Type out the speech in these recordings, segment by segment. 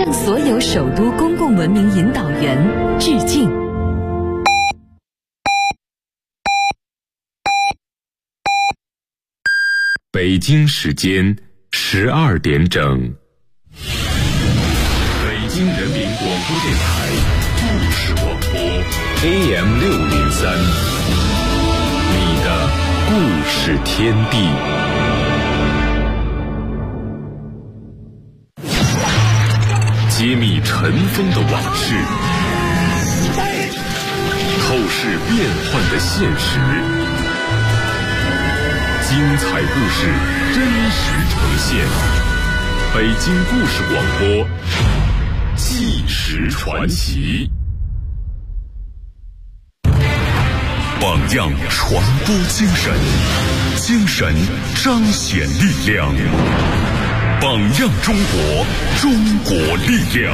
向所有首都公共文明引导员致敬。 北京时间12点整，北京人民广播电台故事广播 AM603，你的故事天地。揭秘尘封的往事，透视变幻的现实，精彩故事真实呈现。北京故事广播，纪实传奇。榜样传播精神，精神彰显力量。榜样中国，中国力量。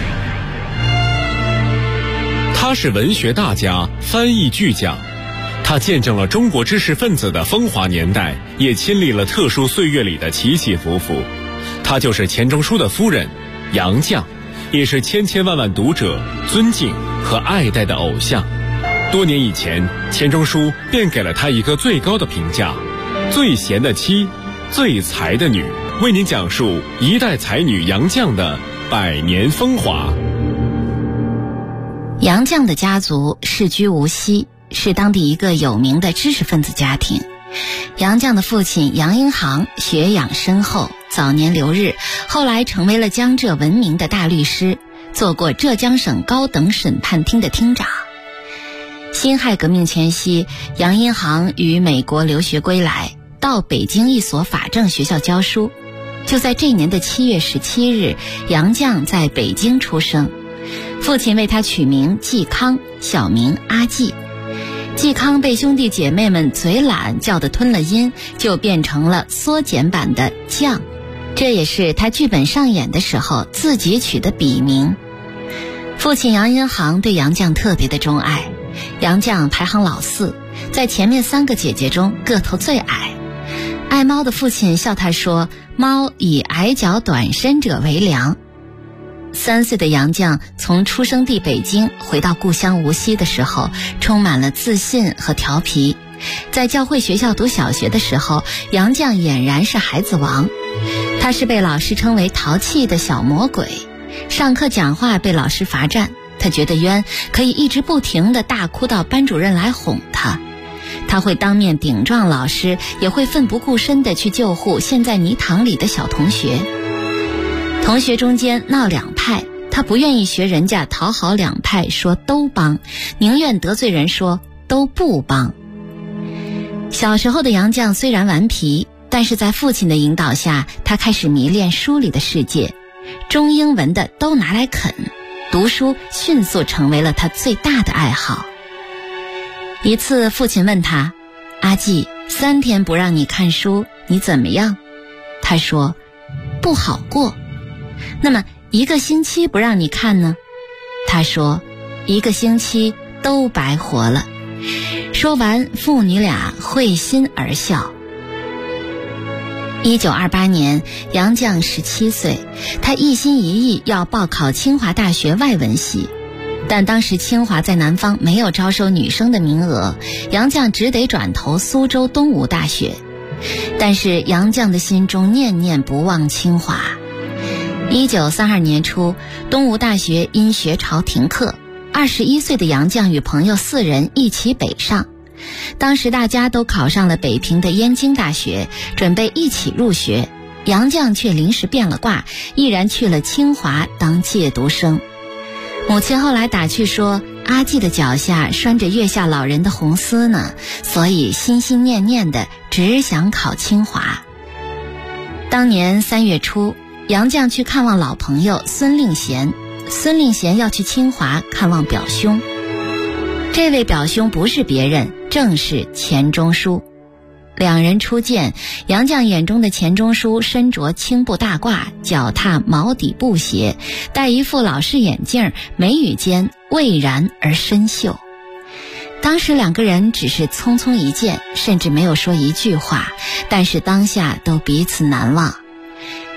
他是文学大家，翻译巨匠。他见证了中国知识分子的风华年代，也亲历了特殊岁月里的起起伏伏。他就是钱钟书的夫人杨绛，也是千千万万读者尊敬和爱戴的偶像。多年以前，钱钟书便给了他一个最高的评价：最贤的妻，最才的女。为您讲述一代才女杨绛的百年风华。 杨绛的家族世居无锡，是当地一个有名的知识分子家庭。杨绛的父亲杨荫杭学养深厚，早年留日，后来成为了江浙闻名的大律师，做过浙江省高等审判厅的厅长。辛亥革命前夕，杨荫杭于美国留学归来，到北京一所法政学校教书。就在这年的7月17日，杨绛在北京出生，父亲为他取名季康，小名阿季。季康被兄弟姐妹们嘴懒叫得吞了音，就变成了缩减版的绛，这也是他剧本上演的时候自己取的笔名。父亲杨荫杭对杨绛特别的钟爱，杨绛排行老4，在前面3个姐姐中个头最矮。爱猫的父亲笑他说，猫以矮脚短身者为良。3岁的杨绛从出生地北京回到故乡无锡的时候，充满了自信和调皮。在教会学校读小学的时候，杨绛俨然是孩子王。他是被老师称为淘气的小魔鬼，上课讲话被老师罚站，他觉得冤，可以一直不停地大哭到班主任来哄他。他会当面顶撞老师，也会奋不顾身地去救护陷在泥塘里的小同学。同学中间闹两派，他不愿意学人家讨好两派说都帮，宁愿得罪人说都不帮。小时候的杨绛虽然顽皮，但是在父亲的引导下，他开始迷恋书里的世界，中英文的都拿来啃，读书迅速成为了他最大的爱好。一次父亲问他，阿季，3天不让你看书，你怎么样？他说，不好过。那么1个星期不让你看呢？他说，1个星期都白活了。说完，父女俩会心而笑。1928年，杨绛17岁，他一心一意要报考清华大学外文系。但当时清华在南方没有招收女生的名额，杨绛只得转投苏州东吴大学。但是杨绛的心中念念不忘清华。1932年初，东吴大学因学潮停课，21岁的杨绛与朋友4人一起北上。当时大家都考上了北平的燕京大学，准备一起入学，杨绛却临时变了卦，毅然去了清华当借读生。母亲后来打趣说，阿季的脚下拴着月下老人的红丝呢，所以心心念念的只想考清华。当年3月初，杨绛去看望老朋友孙令贤，孙令贤要去清华看望表兄。这位表兄不是别人，正是钱钟书。2人初见，杨绛眼中的钱钟书身着青布大褂，脚踏毛底布鞋，戴一副老式眼镜，眉宇间蔚然而深秀。当时2个人只是匆匆一见，甚至没有说一句话，但是当下都彼此难忘。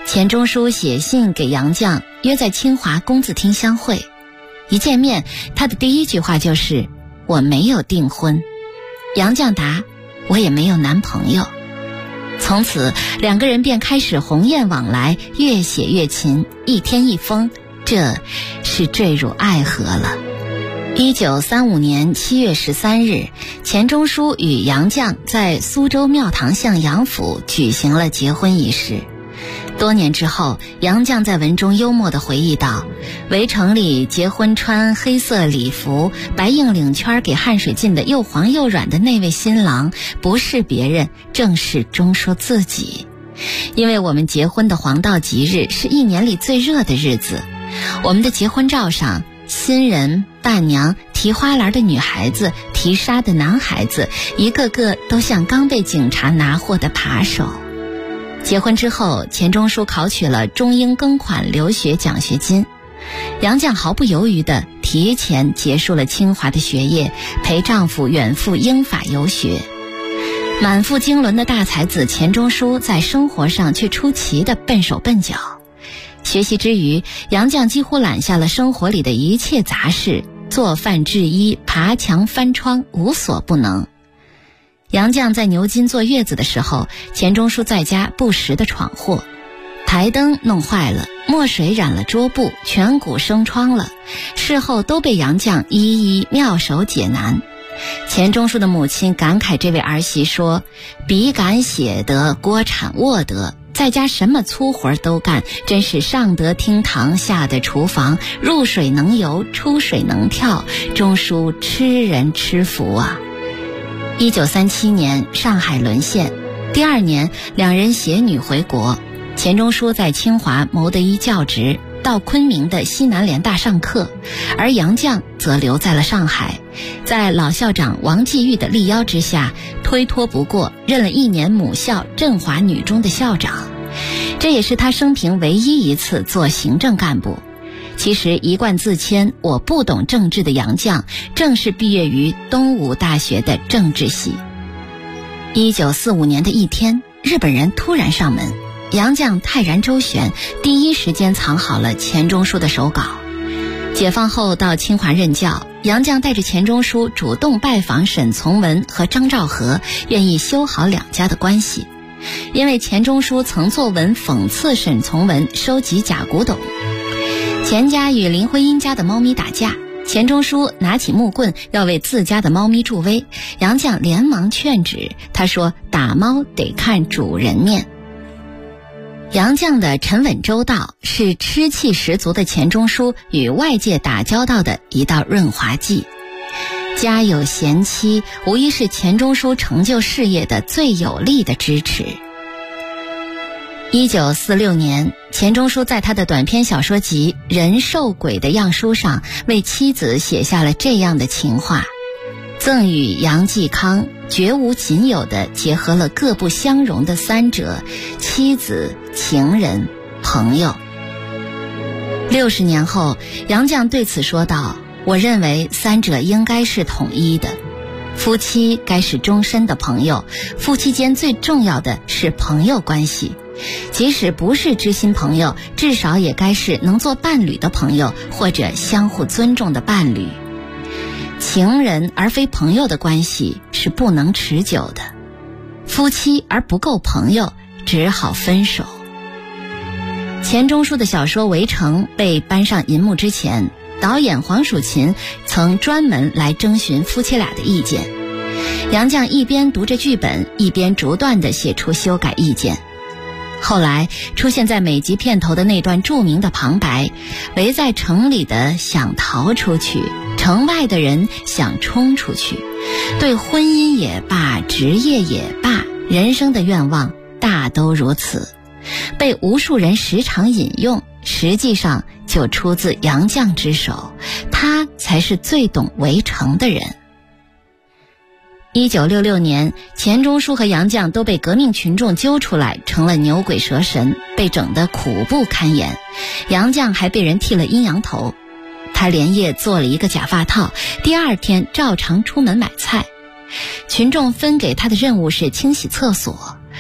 钱钟书写信给杨绛，约在清华工字厅相会。一见面，他的第一句话就是我没有订婚。杨绛答我也没有男朋友。从此两个人便开始鸿雁往来，越写越勤，一天一封，这是坠入爱河了。1935年7月13日，钱钟书与杨绛在苏州庙堂巷杨府举行了结婚仪式。多年之后，杨绛在文中幽默地回忆道，围城里结婚穿黑色礼服，白硬领圈给汗水浸得又黄又软的那位新郎，不是别人，正是钟书自己。因为我们结婚的黄道吉日是一年里最热的日子，我们的结婚照上，新人、伴娘、提花篮的女孩子、提纱的男孩子，一个个都像刚被警察拿获的扒手。结婚之后，钱钟书考取了中英庚款留学奖学金，杨绛毫不犹豫地提前结束了清华的学业，陪丈夫远赴英法游学。满腹经纶的大才子钱钟书在生活上却出奇的笨手笨脚。学习之余，杨绛几乎揽下了生活里的一切杂事，做饭制衣、爬墙翻窗，无所不能。杨绛在牛津坐月子的时候，钱钟书在家不时地闯祸，台灯弄坏了，墨水染了桌布，颧骨生疮了，事后都被杨绛一一妙手解难。钱钟书的母亲感慨这位儿媳说，笔杆写得，锅铲握得，在家什么粗活都干，真是上得厅堂，下得厨房，入水能游，出水能跳，钟书吃人吃福啊。1937年上海沦陷，第二年两人携女回国，钱钟书在清华谋得一教职，到昆明的西南联大上课，而杨绛则留在了上海，在老校长王继玉的力邀之下，推脱不过，任了1年母校振华女中的校长，这也是他生平唯一一次做行政干部。其实一贯自谦我不懂政治的杨绛，正是毕业于东吴大学的政治系。1945年的一天，日本人突然上门，杨绛泰然周旋，第一时间藏好了钱钟书的手稿。解放后到清华任教，杨绛带着钱钟书主动拜访沈从文和张兆和，愿意修好两家的关系。因为钱钟书曾作文讽刺沈从文收集假古董。钱家与林徽因家的猫咪打架，钱钟书拿起木棍要为自家的猫咪助威，杨绛连忙劝止，他说打猫得看主人面。杨绛的沉稳周到是吃气十足的钱钟书与外界打交道的一道润滑剂。家有贤妻无疑是钱钟书成就事业的最有力的支持。1946年，钱钟书在他的短篇小说集《人兽鬼》的样书上为妻子写下了这样的情话，赠与杨继康，绝无仅有的结合了各不相容的三者：妻子、情人、朋友。60年后，杨绛对此说道，我认为三者应该是统一的，夫妻该是终身的朋友，夫妻间最重要的是朋友关系，即使不是知心朋友，至少也该是能做伴侣的朋友，或者相互尊重的伴侣。情人而非朋友的关系是不能持久的，夫妻而不够朋友，只好分手。钱钟书的小说《围城》被搬上银幕之前，导演黄蜀芹曾专门来征询夫妻俩的意见。杨绛一边读着剧本，一边逐段地写出修改意见。后来出现在每集片头的那段著名的旁白，围在城里的想逃出去，城外的人想冲出去，对婚姻也罢，职业也罢，人生的愿望大都如此，被无数人时常引用，实际上就出自杨绛之手，他才是最懂围城的人。1966年，钱钟书和杨绛都被革命群众揪出来，成了牛鬼蛇神，被整得苦不堪言。杨绛还被人剃了阴阳头，他连夜做了一个假发套，第二天照常出门买菜。群众分给他的任务是清洗厕所，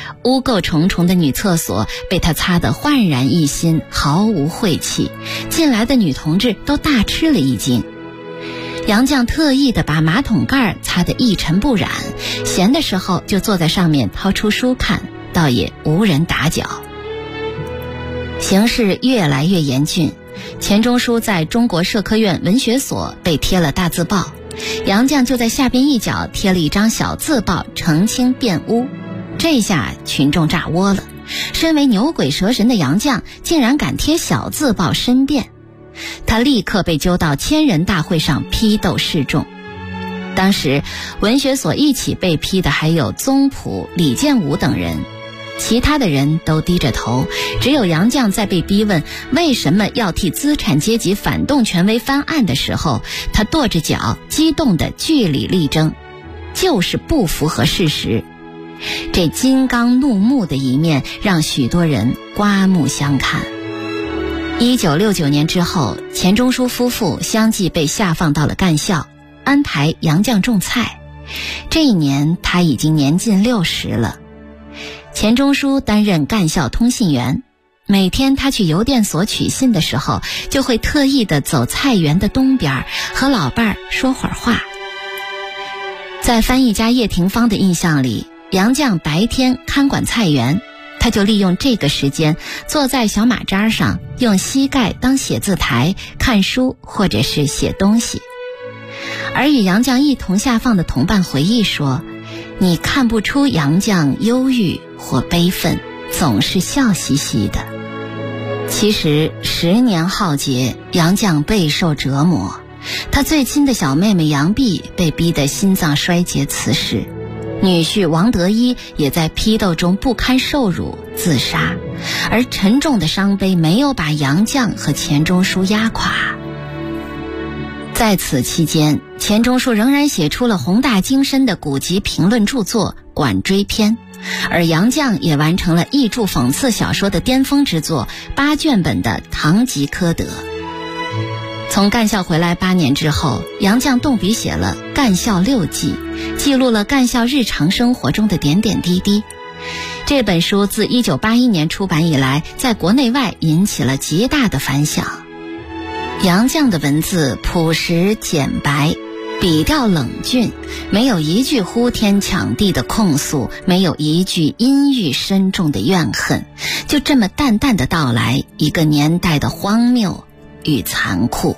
污垢重重的女厕所被他擦得焕然一新，毫无晦气，进来的女同志都大吃了一惊。杨绛特意地把马桶盖擦得一尘不染，闲的时候就坐在上面掏出书看，倒也无人打搅。形势越来越严峻，钱钟书在中国社科院文学所被贴了大字报，杨绛就在下边一角贴了一张小字报澄清辩污。这下群众炸窝了，身为牛鬼蛇神的杨绛竟然敢贴小字报申辩，他立刻被揪到千人大会上批斗示众。当时文学所一起被批的还有宗璞、李建武等人，其他的人都低着头，只有杨绛在被逼问为什么要替资产阶级反动权威翻案的时候，他跺着脚激动地据理力争，就是不符合事实。这金刚怒目的一面让许多人刮目相看。1969年之后，钱钟书夫妇相继被下放到了干校，安排杨绛种菜。这一年他已经年近60了。钱钟书担任干校通信员，每天他去邮电所取信的时候，就会特意地走菜园的东边，和老伴儿说会儿话。在翻译家叶廷芳的印象里，杨绛白天看管菜园，他就利用这个时间坐在小马扎上，用膝盖当写字台看书或者是写东西。而与杨绛一同下放的同伴回忆说，你看不出杨绛忧郁或悲愤，总是笑嘻嘻的。其实10年浩劫，杨绛备受折磨，他最亲的小妹妹杨碧被逼得心脏衰竭辞世，女婿王德一也在批斗中不堪受辱自杀，而沉重的伤悲没有把杨绛和钱钟书压垮。在此期间，钱钟书仍然写出了宏大精深的古籍评论著作《管锥篇》，而杨绛也完成了译著讽刺小说的巅峰之作8卷本的《堂吉诃德》。从干校回来8年之后，杨绛动笔写了《干校6记》，记录了干校日常生活中的点点滴滴。这本书自1981年出版以来，在国内外引起了极大的反响。杨绛的文字朴实简白，笔调冷峻，没有一句呼天抢地的控诉，没有一句阴郁深重的怨恨，就这么淡淡的道来一个年代的荒谬与残酷。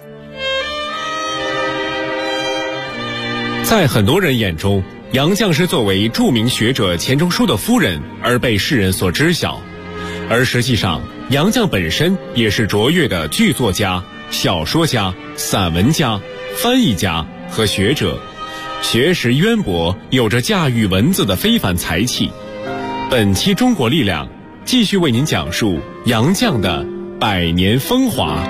在很多人眼中，杨绛是作为著名学者钱钟书的夫人而被世人所知晓，而实际上杨绛本身也是卓越的剧作家、小说家、散文家、翻译家和学者，学识渊博，有着驾驭文字的非凡才气。本期中国力量继续为您讲述杨绛的100年风华。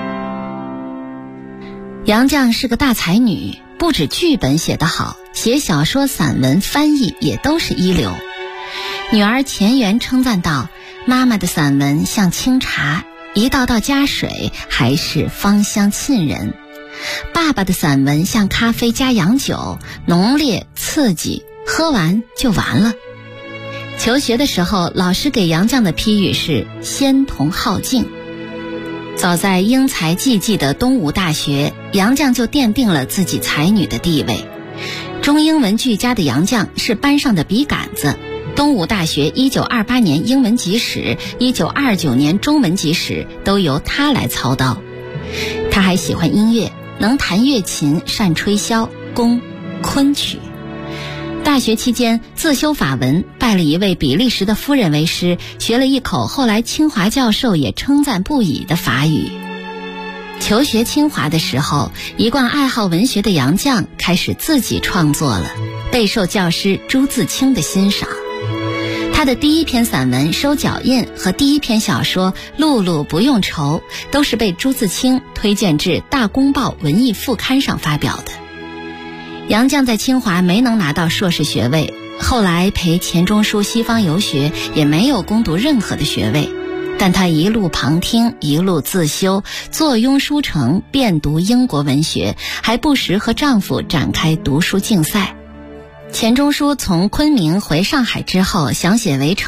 杨绛是个大才女，不止剧本写得好，写小说、散文、翻译也都是一流。女儿钱媛称赞道，妈妈的散文像清茶，一道道加水还是芳香沁人。爸爸的散文像咖啡加洋酒，浓烈刺激，喝完就完了。求学的时候，老师给杨绛的批语是仙童好静。早在英才济济的东吴大学，杨绛就奠定了自己才女的地位。中英文俱佳的杨绛是班上的笔杆子，东吴大学1928年英文集史、1929年中文集史都由她来操刀。她还喜欢音乐，能弹乐琴，善吹箫、宫、昆曲。大学期间自修法文，拜了一位比利时的夫人为师，学了一口后来清华教授也称赞不已的法语。求学清华的时候，一贯爱好文学的杨绛开始自己创作了，备受教师朱自清的欣赏。他的第一篇散文《收脚印》和第一篇小说《露露不用愁》都是被朱自清推荐至《大公报》文艺副刊上发表的。杨绛在清华没能拿到硕士学位，后来陪钱钟书西方游学，也没有攻读任何的学位，但她一路旁听，一路自修，坐拥书城，遍读英国文学，还不时和丈夫展开读书竞赛。钱钟书从昆明回上海之后，想写围城，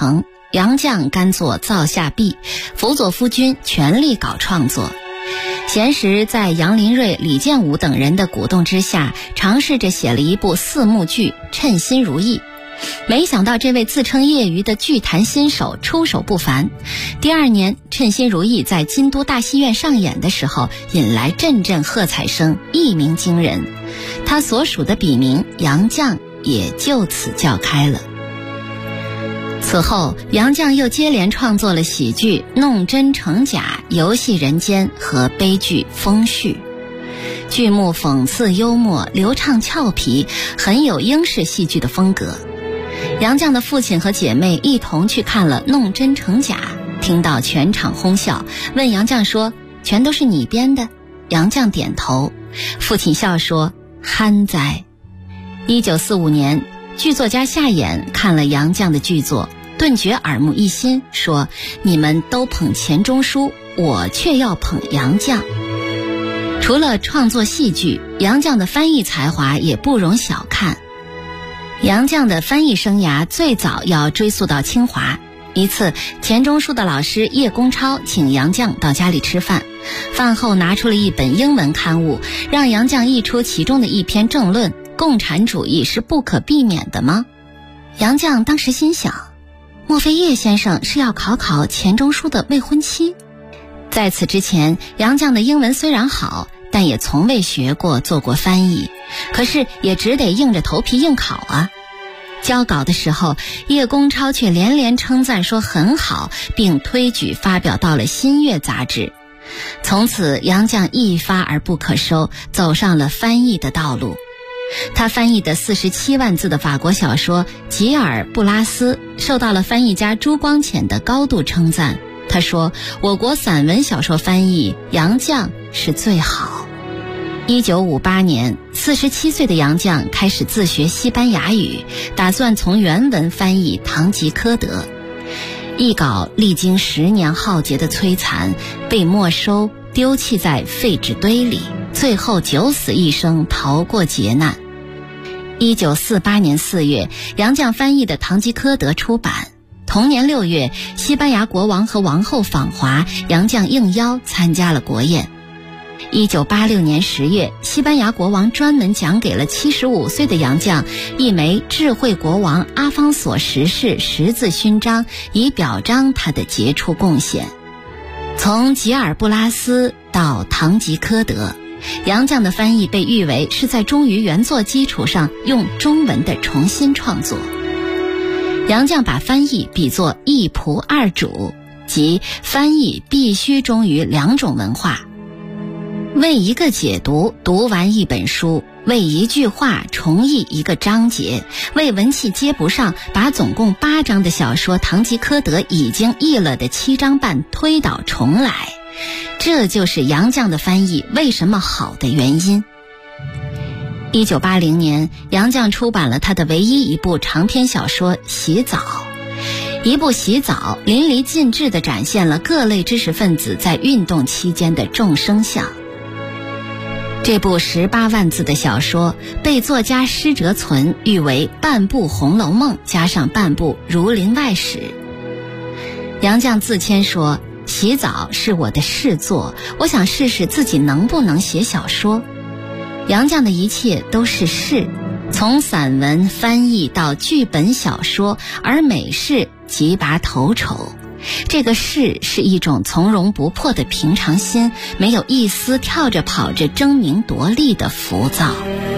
杨绛甘做灶下婢，辅佐夫君全力搞创作。闲时在杨林瑞、李建武等人的鼓动之下，尝试着写了一部4幕剧《称心如意》。没想到这位自称业余的剧坛新手出手不凡。第2年，《称心如意》在京都大戏院上演的时候，引来阵阵喝彩声，一鸣惊人。他所属的笔名杨绛也就此叫开了。此后，杨绛又接连创作了喜剧《弄真成假》、游戏人间和悲剧《风絮》。剧目讽刺幽默，流畅俏皮，很有英式戏剧的风格。杨绛的父亲和姐妹一同去看了《弄真成假》，听到全场哄笑，问杨绛说：“全都是你编的？”杨绛点头。父亲笑说：“憨哉。”1945年，剧作家夏衍看了杨绛的剧作，顿觉耳目一新，说：“你们都捧钱钟书，我却要捧杨绛。”除了创作戏剧，杨绛的翻译才华也不容小看。杨绛的翻译生涯最早要追溯到清华。一次，钱钟书的老师叶公超请杨绛到家里吃饭，饭后拿出了一本英文刊物，让杨绛译出其中的一篇政论：共产主义是不可避免的吗？杨绛当时心想，莫非叶先生是要考考钱钟书的未婚妻？在此之前，杨绛的英文虽然好，但也从未学过做过翻译，可是也只得硬着头皮应考啊。交稿的时候，叶公超却连连称赞说很好，并推举发表到了《新月》杂志。从此，杨绛一发而不可收，走上了翻译的道路。他翻译的47万字的法国小说《吉尔布拉斯》受到了翻译家朱光潜的高度称赞。他说，我国散文小说翻译，杨绛是最好。1958年，47岁的杨绛开始自学西班牙语，打算从原文翻译《堂吉诃德》。译稿历经10年浩劫的摧残，被没收，丢弃在废纸堆里，最后九死一生，逃过劫难。1948年4月，杨绛翻译的《堂吉诃德》出版。同年6月，西班牙国王和王后访华，杨绛应邀参加了国宴。1986年10月，西班牙国王专门奖给了75岁的杨绛一枚智慧国王阿方索10世十字勋章，以表彰他的杰出贡献。从吉尔布拉斯到堂吉诃德，杨绛的翻译被誉为是在忠于原作基础上用中文的重新创作。杨绛把翻译比作一仆二主，即翻译必须忠于2种文化。为一个解读读完一本书，为一句话重译一个章节，为文气接不上，把总共8章的小说《堂吉诃德》已经译了的7章半推倒重来。这就是杨绛的翻译为什么好的原因。1980年，杨绛出版了他的唯一一部长篇小说《洗澡》。一部《洗澡》淋漓尽致地展现了各类知识分子在运动期间的众生相。这部18万字的小说被作家施哲存誉为半部《红楼梦》加上半部《儒林外史》。杨绛自谦说，洗澡是我的试作，我想试试自己能不能写小说。杨绛的一切都是试，从散文翻译到剧本小说，而每试即拔头筹。这个试是一种从容不迫的平常心，没有一丝跳着跑着争名夺利的浮躁。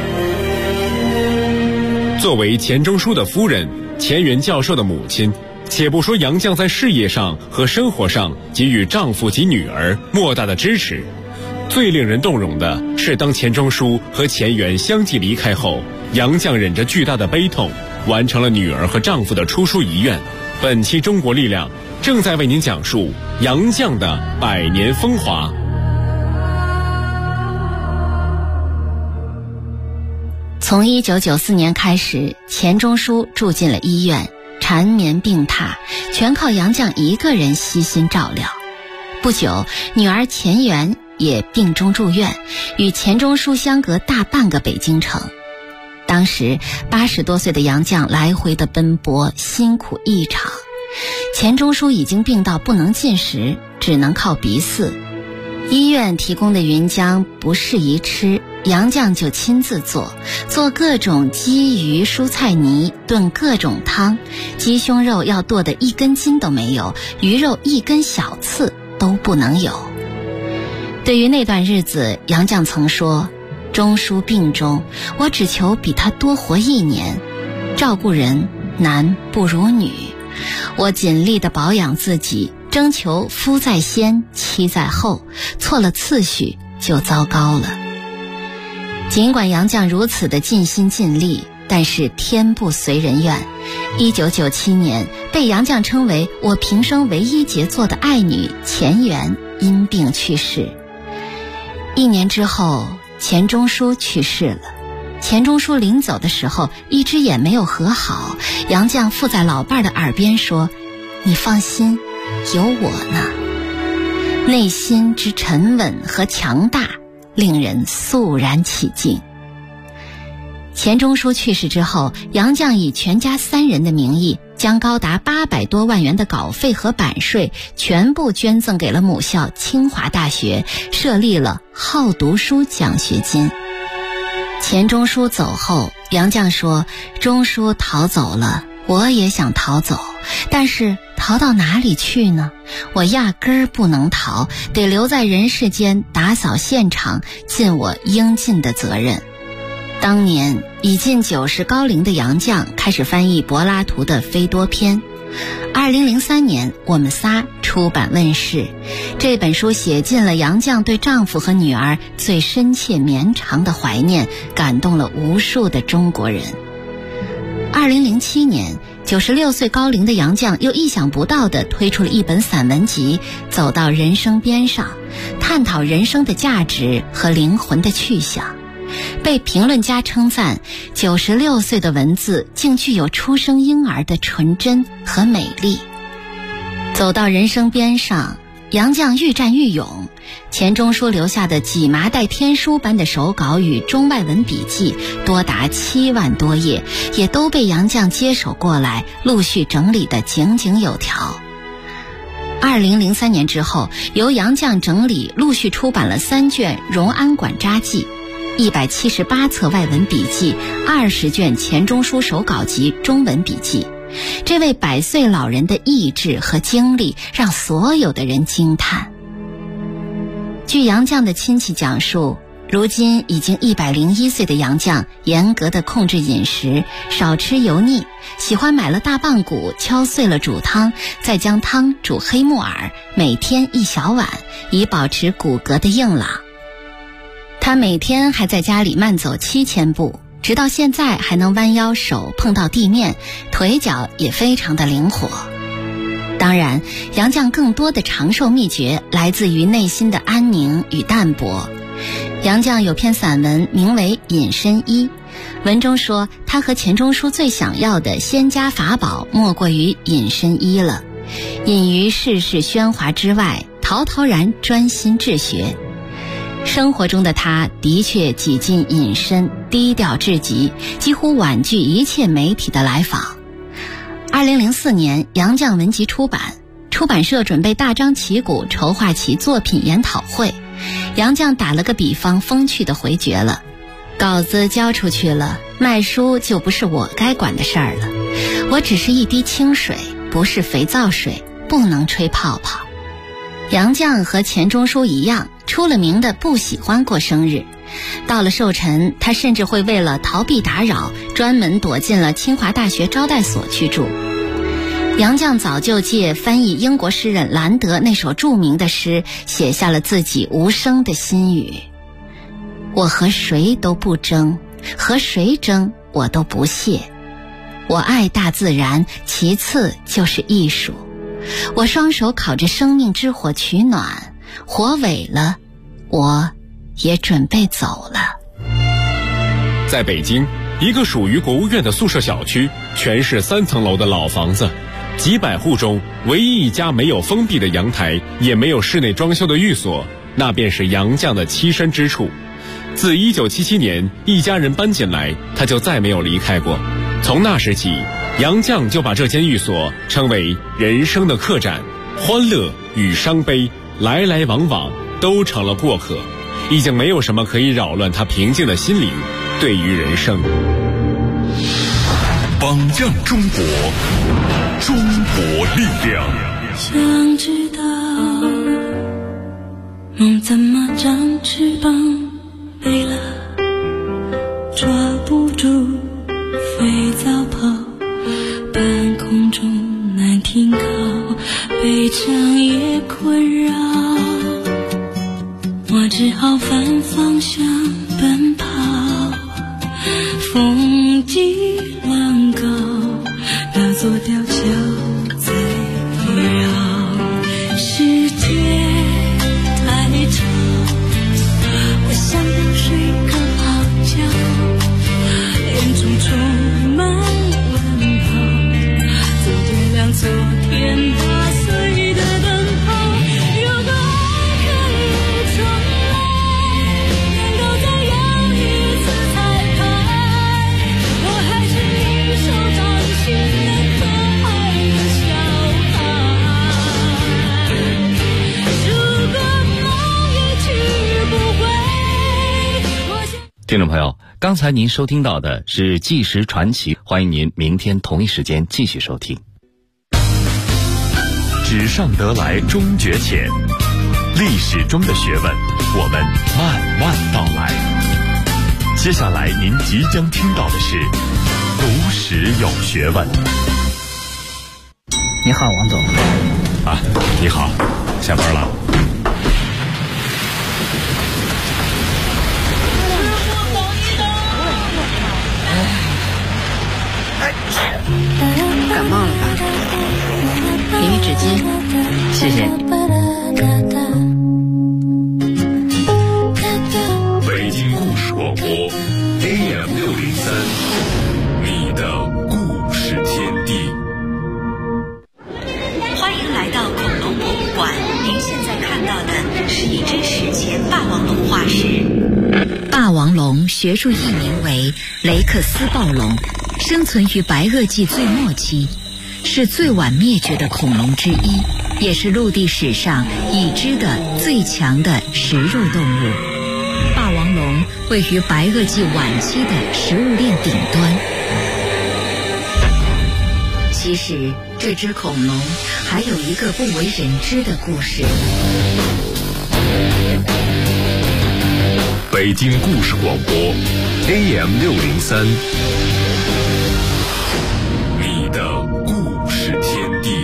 作为钱钟书的夫人，钱媛教授的母亲，且不说杨绛在事业上和生活上给予丈夫及女儿莫大的支持，最令人动容的是，当钱钟书和钱媛相继离开后，杨绛忍着巨大的悲痛，完成了女儿和丈夫的出书遗愿。本期中国力量正在为您讲述杨绛的100年风华。 从1994年开始，钱钟书住进了医院，缠绵病榻，全靠杨绛一个人悉心照料。不久，女儿钱媛也病中住院，与钱钟书相隔大半个北京城。当时80多岁的杨绛来回的奔波，辛苦异常。 钱钟书已经病到不能进食，只能靠鼻饲。医院提供的云浆不适宜吃，杨绛就亲自做各种鸡鱼蔬菜泥，炖各种汤，鸡胸肉要剁得一根筋都没有，鱼肉一根小刺都不能有。对于那段日子，杨绛曾说，钟书病中，我只求比他多活1年。照顾人男不如女，我尽力地保养自己，征求夫在先妻在后，错了次序就糟糕了。尽管杨绛如此的尽心尽力，但是天不随人愿。1997年，被杨绛称为我平生唯一杰作的爱女钱媛因病去世。1年之后，钱钟书去世了。钱钟书临走的时候，一只眼没有合好，杨绛附在老伴的耳边说，你放心，有我呢。内心之沉稳和强大令人肃然起敬。钱钟书去世之后，杨绛以全家3人的名义，将高达800多万元的稿费和版税全部捐赠给了母校清华大学，设立了好读书奖学金。钱钟书走后，杨绛说，钟书逃走了，我也想逃走，但是逃到哪里去呢？我压根儿不能逃，得留在人世间打扫现场，尽我应尽的责任。当年已近90高龄的杨绛开始翻译柏拉图的《斐多篇》。2003年，我们仨出版问世。这本书写尽了杨绛对丈夫和女儿最深切绵长的怀念，感动了无数的中国人。2007年，96岁高龄的杨绛又意想不到地推出了一本散文集《走到人生边上》，探讨人生的价值和灵魂的去向。被评论家称赞，96岁的文字竟具有出生婴儿的纯真和美丽。走到人生边上，杨绛愈战愈勇。钱钟书留下的几麻袋天书般的手稿与中外文笔记多达7万多页，也都被杨绛接手过来，陆续整理得井井有条。2003年之后，由杨绛整理，陆续出版了3卷《荣安馆札记》，178册外文笔记，20卷钱钟书手稿集中文笔记。这位100岁老人的意志和精力让所有的人惊叹。据杨绛的亲戚讲述，如今已经101岁的杨绛严格地控制饮食，少吃油腻，喜欢买了大棒骨敲碎了煮汤，再将汤煮黑木耳，每天1小碗，以保持骨骼的硬朗。他每天还在家里慢走7000步，直到现在还能弯腰，手碰到地面，腿脚也非常的灵活。当然，杨绛更多的长寿秘诀来自于内心的安宁与淡泊。杨绛有篇散文名为《隐身衣》，文中说他和钱钟书最想要的仙家法宝莫过于隐身衣了。隐于世事喧哗之外，陶陶然专心治学。生活中的他的确几近隐身，低调至极，几乎婉拒一切媒体的来访。2004年，杨绛文集出版，出版社准备大张旗鼓筹划其作品研讨会。杨绛打了个比方，风趣地回绝了，稿子交出去了，卖书就不是我该管的事儿了。我只是一滴清水，不是肥皂水，不能吹泡泡。杨绛和钱钟书一样，出了名的不喜欢过生日。到了寿辰，他甚至会为了逃避打扰，专门躲进了清华大学招待所去住。杨绛早就借翻译英国诗人兰德那首著名的诗，写下了自己无声的心语：我和谁都不争，和谁争我都不屑。我爱大自然，其次就是艺术。我双手烤着生命之火取暖，火萎了，我也准备走了。 在北京，一个属于国务院的宿舍小区，全是3层楼的老房子，几百户中唯一一家没有封闭的阳台，也没有室内装修的寓所，那便是杨绛的栖身之处。自1977年一家人搬进来，他就再没有离开过。从那时起， 杨绛就把这间寓所称为人生的客栈，欢乐与伤悲来来往往都成了过客，已经没有什么可以扰乱他平静的心灵。对于人生， 榜样中国，中国力量。 想知道梦怎么长翅膀飞了，抓不住飞早跑，半空中难停靠，悲伤也困扰，我只好反方向奔跑，风急浪高，那座吊桥在绕，世界太长，我想要睡个好觉，眼中充满问号，怎点亮昨天打碎的灯泡，如果爱可以重来，能够再有一次彩排，我还是一手掌心的可爱的小孩，如果梦一去不回，我想听众朋友，刚才您收听到的是纪实传奇，欢迎您明天同一时间继续收听。 纸上得来终觉浅，历史中的学问，我们慢慢道来。接下来您即将听到的是读史有学问。 你好，王总。 啊，你好，下班了。 感冒了吧？给你纸巾，谢谢。 北京故事广播 AM603，你的故事天地。 欢迎来到恐龙博物馆，您现在看到的是一只史前霸王龙化石。 霸王龙学术译名为雷克斯暴龙，生存于白垩纪最末期，是最晚灭绝的恐龙之一，也是陆地史上已知的最强的食肉动物。霸王龙位于白垩纪晚期的食物链顶端。其实这只恐龙还有一个不为人知的故事。 北京故事广播 AM603，你的故事天地。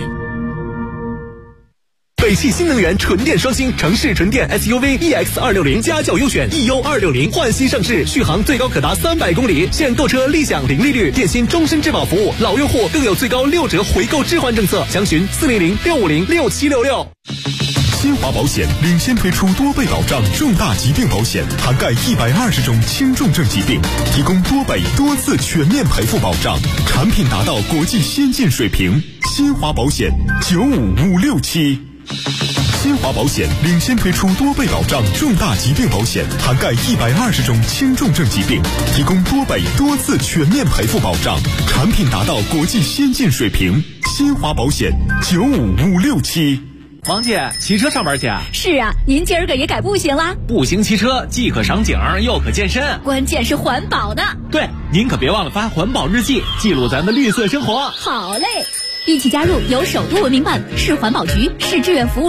北汽新能源纯电双星城市纯电 SUV EX260家轿优选 EU260焕新上市，续航最高可达300公里，现购车立享零利率，电信终身质保服务，老用户更有最高6折回购置换政策，详询400-650-6766。 新华保险领先推出多倍保障重大疾病保险，涵盖120种轻重症疾病，提供多倍多次全面赔付保障，产品达到国际先进水平。新华保险95567。新华保险领先推出多倍保障重大疾病保险，涵盖120种轻重症疾病，提供多倍多次全面赔付保障，产品达到国际先进水平。新华保险95567。 王姐，骑车上班去啊？ 是啊，您今儿个也改步行啦？ 步行骑车既可赏景又可健身， 关键是环保呢。 对，您可别忘了发环保日记，记录咱的绿色生活。 好嘞，一起加入由首都文明办、市环保局、市志愿服务